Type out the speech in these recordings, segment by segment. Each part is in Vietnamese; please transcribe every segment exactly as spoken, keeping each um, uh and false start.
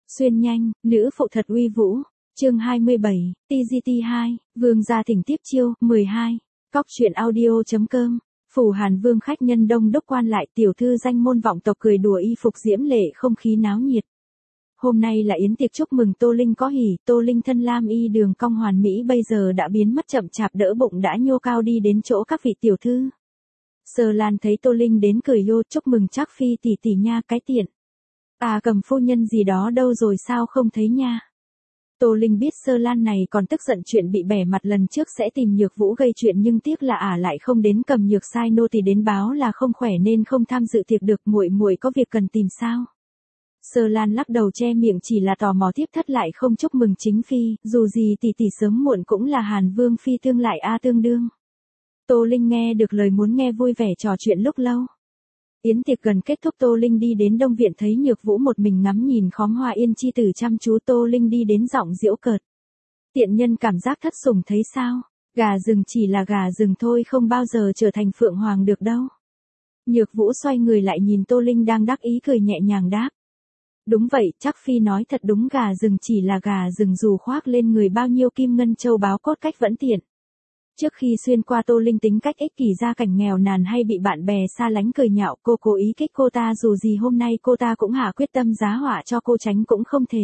Xuyên nhanh, nữ phụ thật uy vũ. Chương hai mươi bảy, T G T hai, Vương gia thỉnh tiếp chiêu, mười hai. Cóc truyện audio.com. Phủ Hàn Vương khách nhân đông đúc quan lại, tiểu thư danh môn vọng tộc cười đùa y phục diễm lệ, không khí náo nhiệt. Hôm nay là yến tiệc chúc mừng Tô Linh có hỉ, Tô Linh thân lam y đường cong hoàn mỹ bây giờ đã biến mất chậm chạp, đỡ bụng đã nhô cao đi đến chỗ các vị tiểu thư. Sơ Lan thấy Tô Linh đến cười yô, chúc mừng Trác phi tỷ tỷ nha, cái tiện. À, Cầm phu nhân gì đó đâu rồi, sao không thấy nha. Tô Linh biết Sơ Lan này còn tức giận chuyện bị bẻ mặt lần trước sẽ tìm Nhược Vũ gây chuyện, nhưng tiếc là ả à lại không đến, Cầm Nhược sai nô tỳ đến báo là không khỏe nên không tham dự tiệc được, muội muội có việc cần tìm sao? Sơ Lan lắc đầu che miệng, chỉ là tò mò tiếp thất lại không chúc mừng chính phi, dù gì tỷ tỷ sớm muộn cũng là Hàn Vương phi tương lại a tương đương. Tô Linh nghe được lời muốn nghe, vui vẻ trò chuyện lúc lâu. Yến tiệc gần kết thúc, Tô Linh đi đến Đông Viện thấy Nhược Vũ một mình ngắm nhìn khóm hoa yên chi tử chăm chú, Tô Linh đi đến giọng giễu cợt. Tiện nhân cảm giác thất sủng thấy sao? Gà rừng chỉ là gà rừng thôi, không bao giờ trở thành phượng hoàng được đâu. Nhược Vũ xoay người lại nhìn Tô Linh đang đắc ý cười nhẹ nhàng đáp. Đúng vậy, Trác phi nói thật đúng, gà rừng chỉ là gà rừng, dù khoác lên người bao nhiêu kim ngân châu báu cốt cách vẫn tiện. Trước khi xuyên qua, Tô Linh tính cách ích kỷ, gia cảnh nghèo nàn hay bị bạn bè xa lánh cười nhạo, cô cố ý kích cô ta, dù gì hôm nay cô ta cũng hạ quyết tâm giá họa cho cô, tránh cũng không thể.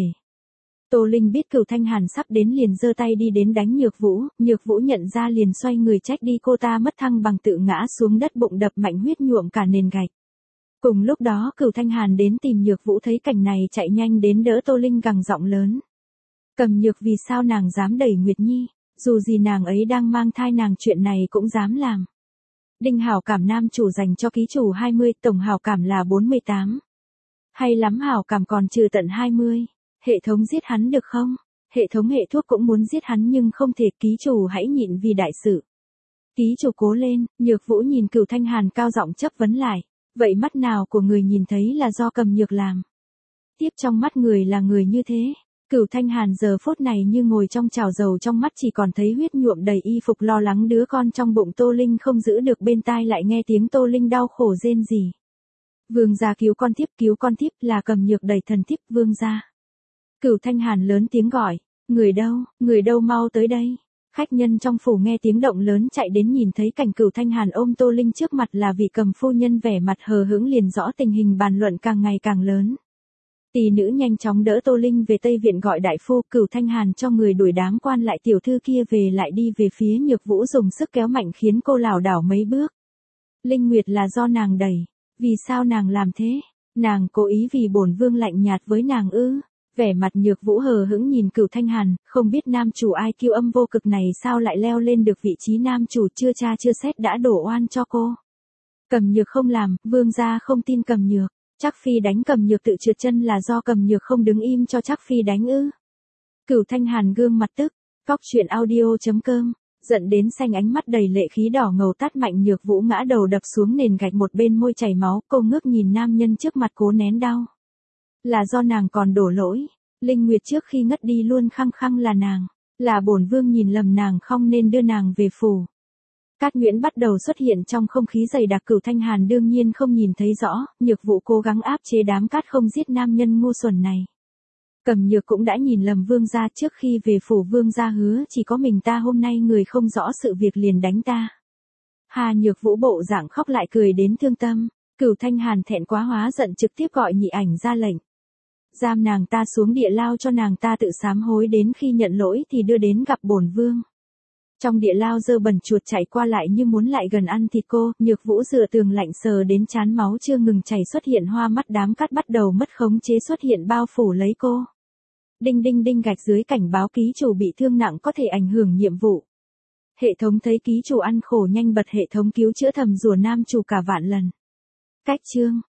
Tô Linh biết Cửu Thanh Hàn sắp đến liền giơ tay đi đến đánh Nhược Vũ, Nhược Vũ nhận ra liền xoay người trách đi, cô ta mất thăng bằng tự ngã xuống đất, bụng đập mạnh, huyết nhuộm cả nền gạch. Cùng lúc đó Cửu Thanh Hàn đến tìm Nhược Vũ, thấy cảnh này chạy nhanh đến đỡ Tô Linh, gằn giọng lớn. Cầm Nhược, vì sao nàng dám đẩy Nguyệt Nhi? Dù gì nàng ấy đang mang thai, nàng chuyện này cũng dám làm. Đinh hảo cảm nam chủ dành cho ký chủ hai mươi, tổng hảo cảm là bốn mươi tám. Hay lắm, hảo cảm còn trừ tận hai mươi. Hệ thống giết hắn được không? Hệ thống hệ thuốc cũng muốn giết hắn nhưng không thể, ký chủ hãy nhịn vì đại sự. Ký chủ cố lên. Nhược Vũ nhìn Cửu Thanh Hàn cao giọng chất vấn lại. Vậy mắt nào của người nhìn thấy là do Cầm Nhược làm? Tiếp trong mắt người là người như thế. Cửu Thanh Hàn giờ phút này như ngồi trong chảo dầu, trong mắt chỉ còn thấy huyết nhuộm đầy y phục, lo lắng đứa con trong bụng. Tô Linh không giữ được, bên tai lại nghe tiếng Tô Linh đau khổ rên rỉ. Vương gia cứu con thiếp, cứu con thiếp, là Cầm Nhược đẩy thần thiếp, vương gia. Cửu Thanh Hàn lớn tiếng gọi, người đâu, người đâu, mau tới đây. Khách nhân trong phủ nghe tiếng động lớn chạy đến, nhìn thấy cảnh Cửu Thanh Hàn ôm Tô Linh trước mặt là vị Cầm phu nhân vẻ mặt hờ hững, liền rõ tình hình, bàn luận càng ngày càng lớn. Tỷ nữ nhanh chóng đỡ Tô Linh về Tây Viện gọi đại phu. Cửu Thanh Hàn cho người đuổi đám quan lại tiểu thư kia về, lại đi về phía Nhược Vũ dùng sức kéo mạnh khiến cô lảo đảo mấy bước. Linh Nguyệt là do nàng đẩy. Vì sao nàng làm thế? Nàng cố ý vì bổn vương lạnh nhạt với nàng ư? Vẻ mặt Nhược Vũ hờ hững nhìn Cửu Thanh Hàn, không biết nam chủ ai kiêu âm vô cực này sao lại leo lên được vị trí nam chủ, chưa tra chưa xét đã đổ oan cho cô. Cầm Nhược không làm, vương gia không tin Cầm Nhược. Trác phi đánh Cầm Nhược tự trượt chân là do Cầm Nhược không đứng im cho Trác phi đánh ư? Cửu Thanh Hàn gương mặt tức. Cóc truyện audio.com. Giận đến xanh, ánh mắt đầy lệ khí đỏ ngầu tát mạnh Nhược Vũ, ngã đầu đập xuống nền gạch, một bên môi chảy máu, cô ngước nhìn nam nhân trước mặt cố nén đau. Là do nàng còn đổ lỗi. Linh Nguyệt trước khi ngất đi luôn khăng khăng là nàng. Là bổn vương nhìn lầm nàng, không nên đưa nàng về phủ. Cát Nguyễn bắt đầu xuất hiện trong không khí dày đặc. Cửu Thanh Hàn đương nhiên không nhìn thấy rõ, Nhược Vũ cố gắng áp chế đám cát không giết nam nhân ngu xuẩn này. Cầm Nhược cũng đã nhìn lầm vương gia, trước khi về phủ vương gia hứa chỉ có mình ta, hôm nay người không rõ sự việc liền đánh ta. Hà, Nhược Vũ bộ dạng khóc lại cười đến thương tâm. Cửu Thanh Hàn thẹn quá hóa giận, trực tiếp gọi nhị ảnh ra lệnh. Giam nàng ta xuống địa lao cho nàng ta tự sám hối, đến khi nhận lỗi thì đưa đến gặp bổn vương. Trong địa lao dơ bẩn, chuột chạy qua lại như muốn lại gần ăn thịt cô. Nhược Vũ dựa tường lạnh sờ đến chán, máu chưa ngừng chảy, xuất hiện hoa mắt, đám cát bắt đầu mất khống chế xuất hiện bao phủ lấy cô. Đinh đinh đinh, gạch dưới cảnh báo ký chủ bị thương nặng, có thể ảnh hưởng nhiệm vụ. Hệ thống thấy ký chủ ăn khổ nhanh bật hệ thống cứu chữa, thầm rủa nam chủ cả vạn lần. Cách chương.